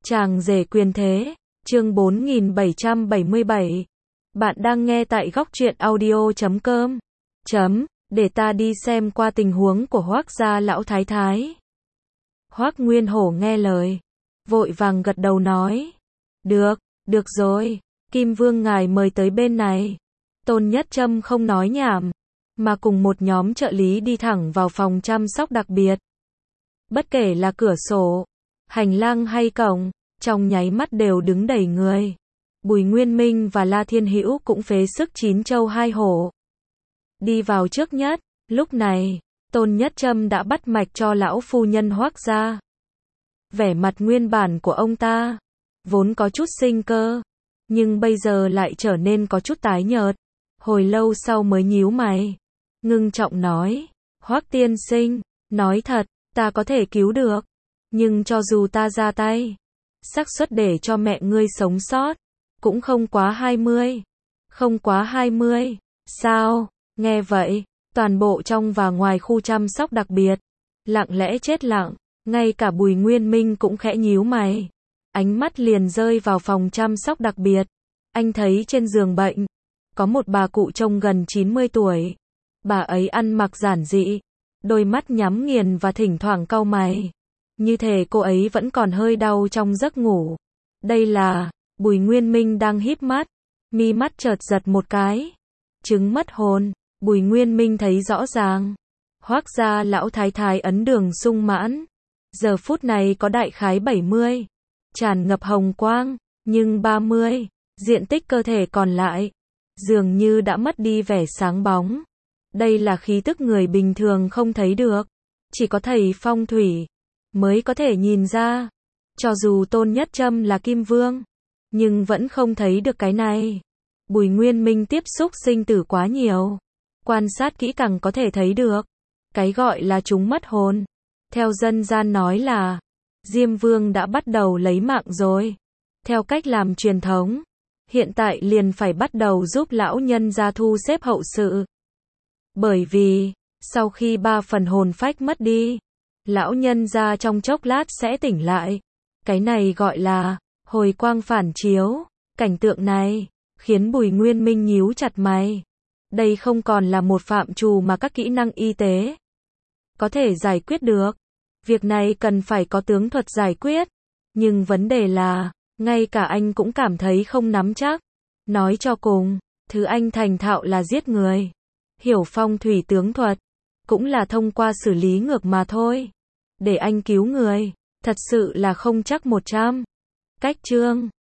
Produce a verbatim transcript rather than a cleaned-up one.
Chàng rể quyền thế, chương bốn nghìn bảy trăm bảy mươi bảy. Bạn đang nghe tại góc truyện audio chấm com. Chấm, để ta đi xem qua tình huống của Hoác gia lão thái thái. Hoác Nguyên Hổ nghe lời, vội vàng gật đầu nói. Được, được rồi, Kim Vương ngài mời tới bên này. Tôn Nhất Trâm không nói nhảm, mà cùng một nhóm trợ lý đi thẳng vào phòng chăm sóc đặc biệt. Bất kể là cửa sổ, hành lang hay cổng, trong nháy mắt đều đứng đầy người. Bùi Nguyên Minh và La Thiên Hữu cũng phế sức chín châu hai hổ. Đi vào trước nhất, lúc này, Tôn Nhất Trâm đã bắt mạch cho lão phu nhân Hoác gia. Vẻ mặt nguyên bản của ông ta, vốn có chút sinh cơ, nhưng bây giờ lại trở nên có chút tái nhợt. Hồi lâu sau mới nhíu mày, ngưng trọng nói, Hoác tiên sinh, nói thật, ta có thể cứu được, nhưng cho dù ta ra tay, xác suất để cho mẹ ngươi sống sót, cũng không quá hai mươi. Không quá hai mươi, sao? Nghe vậy, toàn bộ trong và ngoài khu chăm sóc đặc biệt, lặng lẽ chết lặng, ngay cả Bùi Nguyên Minh cũng khẽ nhíu mày. Ánh mắt liền rơi vào phòng chăm sóc đặc biệt. Anh thấy trên giường bệnh, có một bà cụ trông gần chín mươi tuổi. Bà ấy ăn mặc giản dị, đôi mắt nhắm nghiền và thỉnh thoảng cau mày. Như thể cô ấy vẫn còn hơi đau trong giấc ngủ. Đây là, Bùi Nguyên Minh đang híp mắt, mi mắt chợt giật một cái. Chứng mất hồn, Bùi Nguyên Minh thấy rõ ràng. Hoác gia lão thái thái ấn đường sung mãn. Giờ phút này có đại khái bảy mươi. Tràn ngập hồng quang, nhưng ba mươi, diện tích cơ thể còn lại, dường như đã mất đi vẻ sáng bóng. Đây là khí tức người bình thường không thấy được. Chỉ có thầy phong thủy mới có thể nhìn ra. Cho dù Tôn Nhất Trâm là Kim Vương, nhưng vẫn không thấy được cái này. Bùi Nguyên Minh tiếp xúc sinh tử quá nhiều, quan sát kỹ càng có thể thấy được. Cái gọi là chúng mất hồn, theo dân gian nói là Diêm Vương đã bắt đầu lấy mạng rồi. Theo cách làm truyền thống, hiện tại liền phải bắt đầu giúp lão nhân gia thu xếp hậu sự. Bởi vì, sau khi ba phần hồn phách mất đi, lão nhân gia trong chốc lát sẽ tỉnh lại. Cái này gọi là hồi quang phản chiếu. Cảnh tượng này khiến Bùi Nguyên Minh nhíu chặt mày. Đây không còn là một phạm trù mà các kỹ năng y tế có thể giải quyết được. Việc này cần phải có tướng thuật giải quyết. Nhưng vấn đề là, ngay cả anh cũng cảm thấy không nắm chắc. Nói cho cùng, thứ anh thành thạo là giết người. Hiểu phong thủy tướng thuật, cũng là thông qua xử lý ngược mà thôi. Để anh cứu người, thật sự là không chắc một trăm. Cách chương